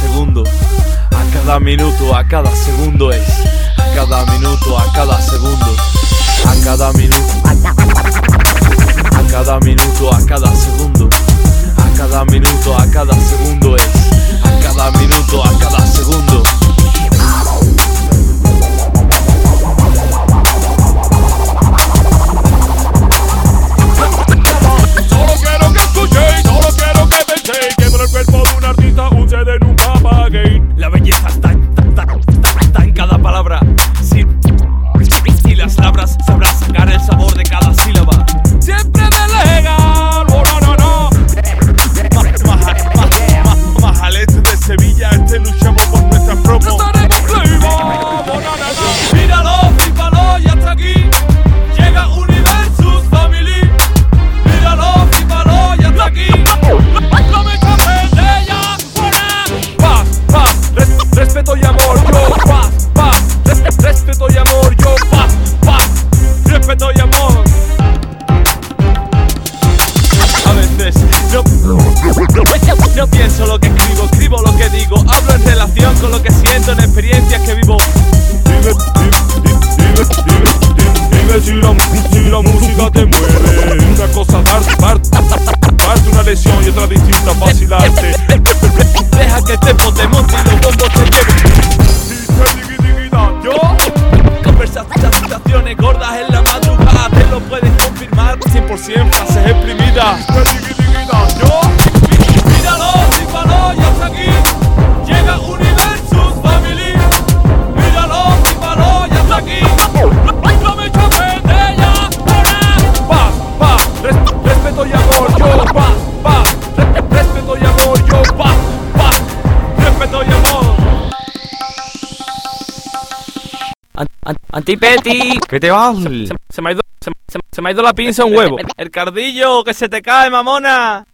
segundo, a cada minuto, a cada segundo es. A cada minuto, a cada segundo, a cada minuto, a cada minuto, a cada segundo, a cada minuto, a cada segundo es. A cada minuto, a cada segundo. Solo quiero que escuchéis, solo quiero que penséis que por el cuerpo de un artista un CD nunca paguéis. La belleza está en cada palabra. Si las labras sabrás sacar el sabor de cada sílaba. Siempre de legal, oh no, no, no. Majaletes de Sevilla, luchamos por nuestras promos. Estaremos Playboy, oh no, no, no. Míralo, flipalo y hasta aquí llega Universus Family. Míralo, flipalo y hasta aquí. No me escapes de ella, paz, paz, respeto y amor, yo, paz, respeto y amor, yo, paz, respeto y amor. A veces no pienso lo que escribo, escribo lo que digo. Hablo en relación con lo que siento, en experiencias que vivo. Dime si la música te mueve. Una cosa darte una lesión y otra distinta vacilarte. Deja que el tempo te monte y los bombos te lleven. Yo Conversaciones gordas en la madrugada, te lo puedes confirmar. 100% frases exprimidas. yo Míralo, flipalo y hasta aquí llega Universus Family. Míralo, flipalo y hasta aquí. no me escapes de ella, paz, respeto y amor, yo, paz, respeto y amor, yo, paz, respeto y amor. Antipeti, ¿Qué te vas? se me ha ido la pinza un huevo. El cardillo, que se te cae, mamona.